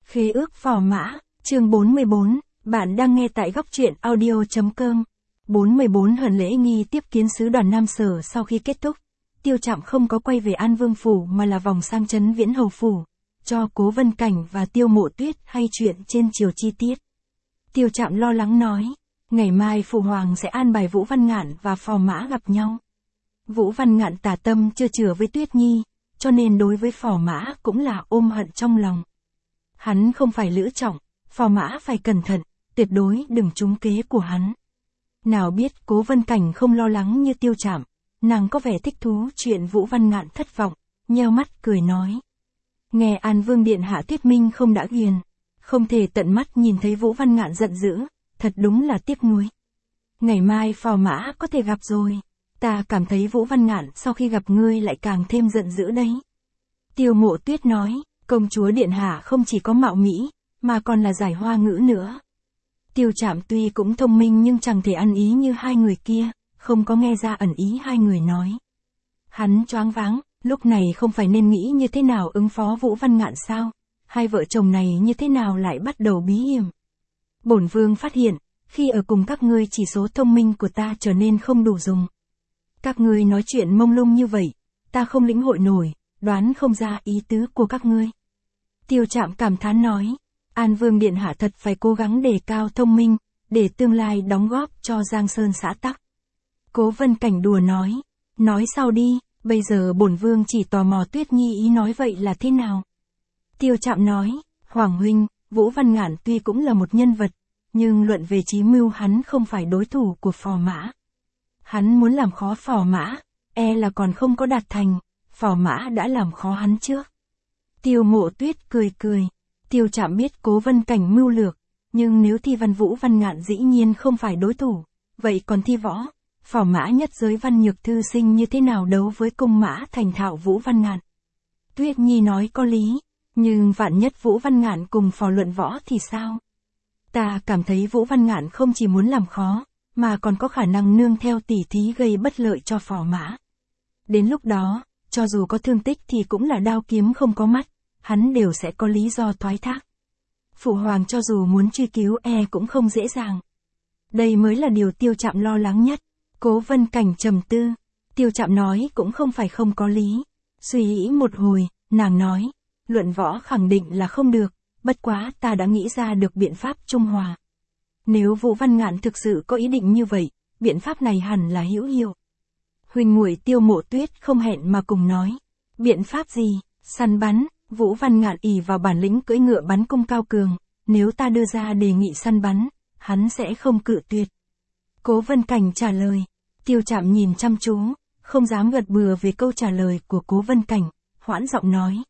Khế ước phò mã, chương 44, bạn đang nghe tại góc truyện audio.com. 44 Hận lễ nghi tiếp kiến sứ đoàn Nam Sở sau khi kết thúc. Tiêu Trạm không có quay về An Vương Phủ mà là vòng sang trấn Viễn Hầu Phủ, cho Cố Vân Cảnh và Tiêu Mộ Tuyết hay chuyện trên chiều chi tiết. Tiêu Trạm lo lắng nói, ngày mai Phụ Hoàng sẽ an bài Vũ Văn Ngạn và phò mã gặp nhau. Vũ Văn Ngạn tà tâm chưa chừa với Tuyết Nhi, cho nên đối với phò mã cũng là ôm hận trong lòng. Hắn không phải Lữ Trọng, phò mã phải cẩn thận, tuyệt đối đừng trúng kế của hắn. Nào biết Cố Vân Cảnh không lo lắng như Tiêu Trạm, nàng có vẻ thích thú chuyện Vũ Văn Ngạn thất vọng, nheo mắt cười nói. Nghe An Vương Điện Hạ thuyết minh không đã ghiền, không thể tận mắt nhìn thấy Vũ Văn Ngạn giận dữ, thật đúng là tiếc nuối. Ngày mai phò mã có thể gặp rồi, ta cảm thấy Vũ Văn Ngạn sau khi gặp ngươi lại càng thêm giận dữ đấy. Tiêu Mộ Tuyết nói, công chúa Điện Hạ không chỉ có mạo mỹ, mà còn là giải hoa ngữ nữa. Tiêu Trạm tuy cũng thông minh nhưng chẳng thể ăn ý như hai người kia, không có nghe ra ẩn ý hai người nói. Hắn choáng váng, lúc này không phải nên nghĩ như thế nào ứng phó Vũ Văn Ngạn sao, hai vợ chồng này như thế nào lại bắt đầu bí hiểm. Bổn vương phát hiện, khi ở cùng các ngươi chỉ số thông minh của ta trở nên không đủ dùng. Các ngươi nói chuyện mông lung như vậy, ta không lĩnh hội nổi, đoán không ra ý tứ của các ngươi. Tiêu Trạm cảm thán nói, An Vương Điện Hạ thật phải cố gắng đề cao thông minh, để tương lai đóng góp cho Giang Sơn xã tắc. Cố Vân Cảnh đùa nói sau đi, bây giờ bổn vương chỉ tò mò Tuyết Nhi ý nói vậy là thế nào. Tiêu Trạm nói, Hoàng huynh, Vũ Văn Ngạn tuy cũng là một nhân vật, nhưng luận về chí mưu hắn không phải đối thủ của phò mã. Hắn muốn làm khó phò mã, là còn không có đạt thành, phò mã đã làm khó hắn trước. Tiêu Mộ Tuyết cười, Tiêu Trạm biết Cố Vân Cảnh mưu lược, nhưng nếu thi văn Vũ Văn Ngạn dĩ nhiên không phải đối thủ, vậy còn thi võ, phò mã nhất giới văn nhược thư sinh như thế nào đấu với công mã thành thạo Vũ Văn Ngạn. Tuyết Nhi nói có lý, nhưng vạn nhất Vũ Văn Ngạn cùng phò luận võ thì sao? Ta cảm thấy Vũ Văn Ngạn không chỉ muốn làm khó, mà còn có khả năng nương theo tỉ thí gây bất lợi cho phò mã. Đến lúc đó, cho dù có thương tích thì cũng là đao kiếm không có mắt, hắn đều sẽ có lý do thoái thác. Phụ Hoàng cho dù muốn truy cứu cũng không dễ dàng. Đây mới là điều Tiêu Trạm lo lắng nhất. Cố Vân Cảnh trầm tư, Tiêu Trạm nói cũng không phải không có lý. Suy nghĩ một hồi, nàng nói, luận võ khẳng định là không được, bất quá ta đã nghĩ ra được biện pháp trung hòa. Nếu Vũ Văn Ngạn thực sự có ý định như vậy, biện pháp này hẳn là hữu hiệu. Huynh muội Tiêu Mộ Tuyết không hẹn mà cùng nói, biện pháp gì? Săn bắn. Vũ Văn Ngạn ỷ vào bản lĩnh cưỡi ngựa bắn cung cao cường, nếu ta đưa ra đề nghị săn bắn, hắn sẽ không cự tuyệt. Cố Vân Cảnh trả lời, Tiêu Trạm nhìn chăm chú, không dám gật bừa về câu trả lời của Cố Vân Cảnh, hoãn giọng nói.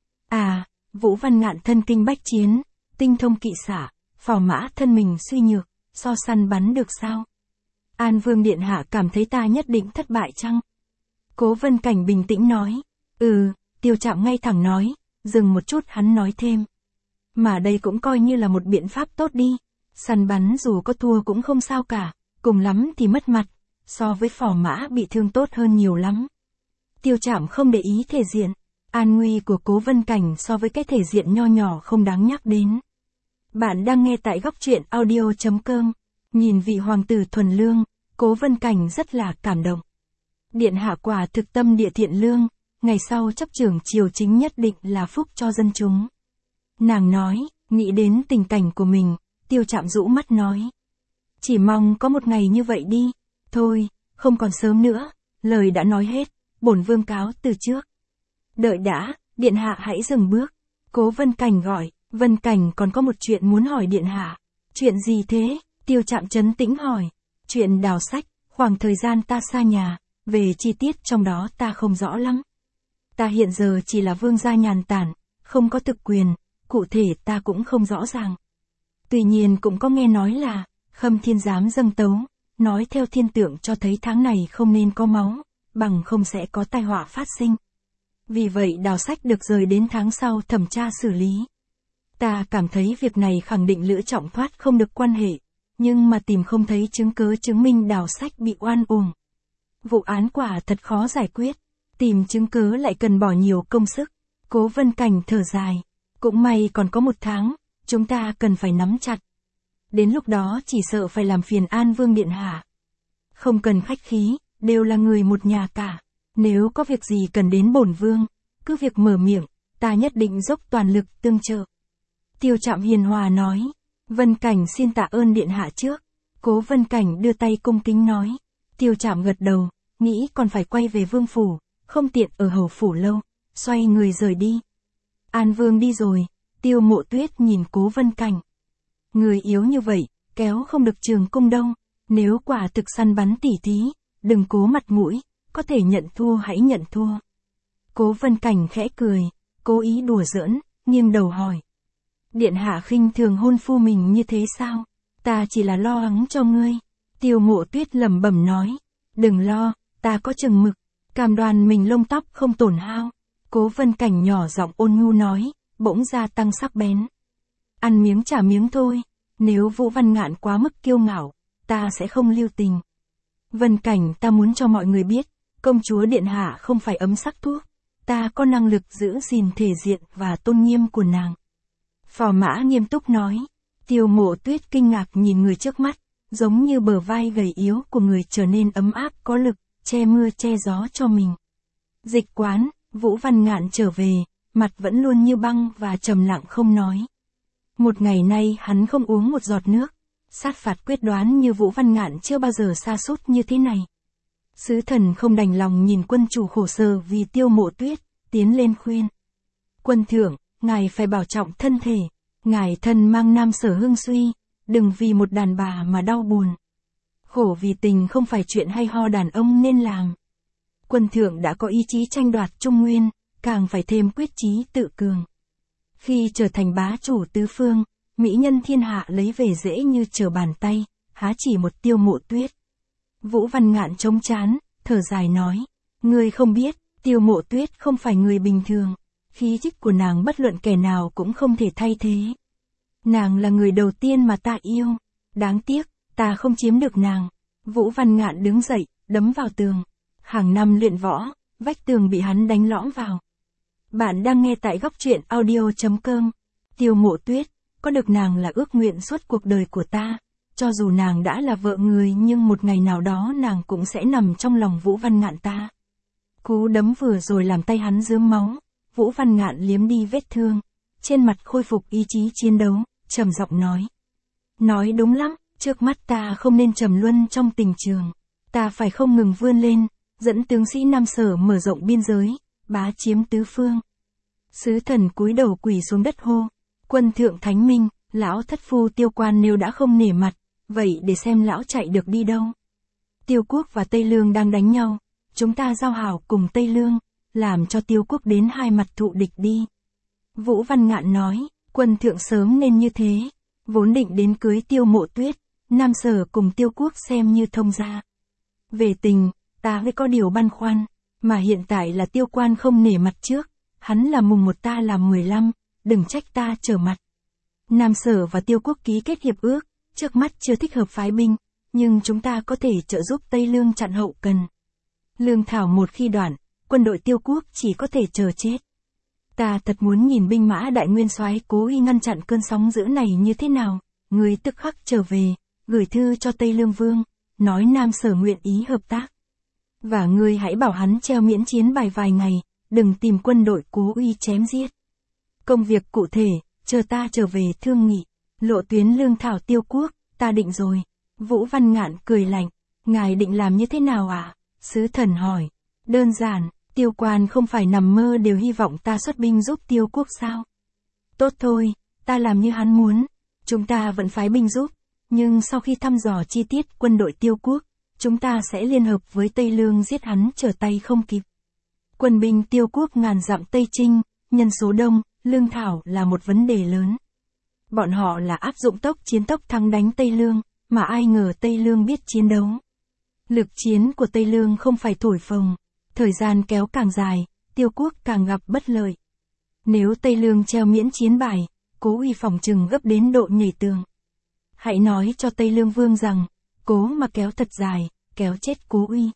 Vũ Văn Ngạn thân kinh bách chiến, tinh thông kỵ xả, phò mã thân mình suy nhược, so săn bắn được sao? An Vương Điện Hạ cảm thấy ta nhất định thất bại chăng? Cố Vân Cảnh bình tĩnh nói, Tiêu Trạm ngay thẳng nói, dừng một chút hắn nói thêm. Mà đây cũng coi như là một biện pháp tốt đi, săn bắn dù có thua cũng không sao cả, cùng lắm thì mất mặt, so với phò mã bị thương tốt hơn nhiều lắm. Tiêu Trạm không để ý thể diện, an nguy của Cố Vân Cảnh so với cái thể diện nho nhỏ không đáng nhắc đến. Bạn đang nghe tại góc truyện audio.com, nhìn vị hoàng tử thuần lương, Cố Vân Cảnh rất là cảm động. Điện Hạ quả thực tâm địa thiện lương, ngày sau chấp trưởng triều chính nhất định là phúc cho dân chúng. Nàng nói, nghĩ đến tình cảnh của mình, Tiêu Trạm rũ mắt nói. Chỉ mong có một ngày như vậy đi, thôi, không còn sớm nữa, lời đã nói hết, bổn vương cáo từ trước. Đợi đã, Điện Hạ hãy dừng bước. Cố Vân Cảnh gọi, Vân Cảnh còn có một chuyện muốn hỏi Điện Hạ. Chuyện gì thế? Tiêu Trạm trấn tĩnh hỏi. Chuyện đào sách, khoảng thời gian ta xa nhà, về chi tiết trong đó ta không rõ lắm. Ta hiện giờ chỉ là vương gia nhàn tản, không có thực quyền, cụ thể ta cũng không rõ ràng. Tuy nhiên cũng có nghe nói là, Khâm Thiên giám dâng tấu, nói theo thiên tượng cho thấy tháng này không nên có máu, bằng không sẽ có tai họa phát sinh. Vì vậy đào sách được rời đến tháng sau thẩm tra xử lý. Ta cảm thấy việc này khẳng định Lữ Trọng thoát không được quan hệ, nhưng mà tìm không thấy chứng cứ chứng minh đào sách bị oan uổng. Vụ án quả thật khó giải quyết, tìm chứng cứ lại cần bỏ nhiều công sức. Cố Vân Cảnh thở dài. Cũng may còn có 1 tháng, chúng ta cần phải nắm chặt. Đến lúc đó chỉ sợ phải làm phiền An Vương điện hạ. Không cần khách khí, đều là người một nhà cả. Nếu có việc gì cần đến bổn vương, cứ việc mở miệng, ta nhất định dốc toàn lực tương trợ. Tiêu Trạm hiền hòa nói. Vân Cảnh xin tạ ơn điện hạ trước. Cố Vân Cảnh đưa tay cung kính nói. Tiêu Trạm gật đầu, nghĩ còn phải quay về vương phủ, không tiện ở hầu phủ lâu, xoay người rời đi. An Vương đi rồi, Tiêu Mộ Tuyết nhìn Cố Vân Cảnh. Người yếu như vậy, kéo không được Trường Cung đâu, nếu quả thực săn bắn tỉ thí, đừng cố mặt mũi, có thể nhận thua hãy nhận thua. Cố Vân Cảnh khẽ cười, cố ý đùa giỡn, nghiêng đầu hỏi. Điện hạ khinh thường hôn phu mình như thế sao? Ta chỉ là lo lắng cho ngươi. Tiêu Mộ Tuyết lẩm bẩm nói. Đừng lo, ta có chừng mực, cam đoan mình lông tóc không tổn hao. Cố Vân Cảnh nhỏ giọng ôn nhu nói, bỗng gia tăng sắc bén. Ăn miếng trả miếng thôi, nếu Vũ Văn Ngạn quá mức kiêu ngạo, ta sẽ không lưu tình. Vân Cảnh, ta muốn cho mọi người biết, công chúa điện hạ không phải ấm sắc thuốc, ta có năng lực giữ gìn thể diện và tôn nghiêm của nàng. Phò Mã nghiêm túc nói. Tiêu Mộ Tuyết kinh ngạc nhìn người trước mắt, giống như bờ vai gầy yếu của người trở nên ấm áp có lực, che mưa che gió cho mình. Dịch quán, Vũ Văn Ngạn trở về, mặt vẫn luôn như băng và trầm lặng không nói. Một ngày nay hắn không uống một giọt nước, sát phạt quyết đoán như Vũ Văn Ngạn chưa bao giờ sa sút như thế này. Sứ thần không đành lòng nhìn quân chủ khổ sở vì Tiêu Mộ Tuyết, tiến lên khuyên. Quân thượng, ngài phải bảo trọng thân thể, ngài thân mang nam sở hương suy, đừng vì một đàn bà mà đau buồn. Khổ vì tình không phải chuyện hay ho đàn ông nên làm. Quân thượng đã có ý chí tranh đoạt Trung Nguyên, càng phải thêm quyết chí tự cường. Khi trở thành bá chủ tứ phương, mỹ nhân thiên hạ lấy về dễ như trở bàn tay, há chỉ một Tiêu Mộ Tuyết. Vũ Văn Ngạn trống trán, thở dài nói, ngươi không biết, Tiêu Mộ Tuyết không phải người bình thường, khí chất của nàng bất luận kẻ nào cũng không thể thay thế. Nàng là người đầu tiên mà ta yêu, đáng tiếc, ta không chiếm được nàng. Vũ Văn Ngạn đứng dậy, đấm vào tường. Hàng năm luyện võ, vách tường bị hắn đánh lõm vào. Bạn đang nghe tại góc truyện audio.com. Tiêu Mộ Tuyết, có được nàng là ước nguyện suốt cuộc đời của ta. Cho dù nàng đã là vợ người nhưng một ngày nào đó nàng cũng sẽ nằm trong lòng Vũ Văn Ngạn ta. Cú đấm vừa rồi làm tay hắn rớm máu. Vũ Văn Ngạn liếm đi vết thương, trên mặt khôi phục ý chí chiến đấu, trầm giọng nói. Nói đúng lắm, trước mắt ta không nên trầm luân trong tình trường. Ta phải không ngừng vươn lên, dẫn tướng sĩ Nam Sở mở rộng biên giới, bá chiếm tứ phương. Sứ thần cúi đầu quỳ xuống đất hô. Quân thượng thánh minh, lão thất phu Tiêu Quan nếu đã không nể mặt, vậy để xem lão chạy được đi đâu. Tiêu Quốc và Tây Lương đang đánh nhau, chúng ta giao hảo cùng Tây Lương, làm cho Tiêu Quốc đến hai mặt thụ địch đi. Vũ Văn Ngạn nói, quân thượng sớm nên như thế, vốn định đến cưới Tiêu Mộ Tuyết, Nam Sở cùng Tiêu Quốc xem như thông gia. Về tình, ta mới có điều băn khoăn, mà hiện tại là Tiêu Quan không nể mặt trước, hắn là mùng 1 ta làm 15, đừng trách ta trở mặt. Nam Sở và Tiêu Quốc ký kết hiệp ước, trước mắt chưa thích hợp phái binh, nhưng chúng ta có thể trợ giúp Tây Lương chặn hậu cần. Lương thảo một khi đoạn, quân đội Tiêu Quốc chỉ có thể chờ chết. Ta thật muốn nhìn binh mã Đại Nguyên Soái Cố Uy ngăn chặn cơn sóng dữ này như thế nào. Người tức khắc trở về, gửi thư cho Tây Lương Vương, nói Nam Sở nguyện ý hợp tác. Và ngươi hãy bảo hắn treo miễn chiến bài vài ngày, đừng tìm quân đội Cố Uy chém giết. Công việc cụ thể, chờ ta trở về thương nghị. Lộ tuyến lương thảo Tiêu Quốc, ta định rồi. Vũ Văn Ngạn cười lạnh, ngài định làm như thế nào ạ? Sứ thần hỏi. Đơn giản, Tiêu Quan không phải nằm mơ đều hy vọng ta xuất binh giúp Tiêu Quốc sao? Tốt thôi, ta làm như hắn muốn. Chúng ta vẫn phái binh giúp, nhưng sau khi thăm dò chi tiết quân đội Tiêu Quốc, chúng ta sẽ liên hợp với Tây Lương giết hắn trở tay không kịp. Quân binh Tiêu Quốc ngàn dặm Tây Chinh, nhân số đông, lương thảo là một vấn đề lớn. Bọn họ là áp dụng tốc chiến tốc thắng đánh Tây Lương, mà ai ngờ Tây Lương biết chiến đấu. Lực chiến của Tây Lương không phải thổi phồng, thời gian kéo càng dài, Tiêu Quốc càng gặp bất lợi. Nếu Tây Lương treo miễn chiến bài, Cố Uy phòng trừng gấp đến độ nhảy tường. Hãy nói cho Tây Lương Vương rằng, cố mà kéo thật dài, kéo chết Cố Uy.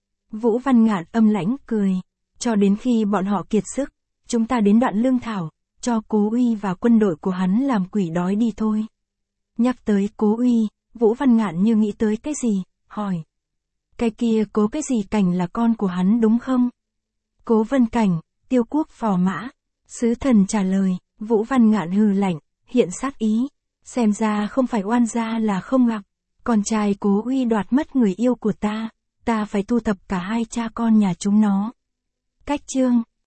Vũ Văn Ngạn âm lãnh cười, cho đến khi bọn họ kiệt sức, chúng ta đến đoạn lương thảo, cho Cố Uy và quân đội của hắn làm quỷ đói đi thôi. Nhắc tới Cố Uy, Vũ Văn Ngạn như nghĩ tới cái gì, hỏi. Cái kia Cố cái gì Cảnh là con của hắn đúng không? Cố Vân Cảnh, Tiêu Quốc phò mã. Sứ thần trả lời, Vũ Văn Ngạn hừ lạnh, hiện sát ý. Xem ra không phải oan gia là không gặp. Con trai Cố Uy đoạt mất người yêu của ta phải thu thập cả hai cha con nhà chúng nó. Cách chương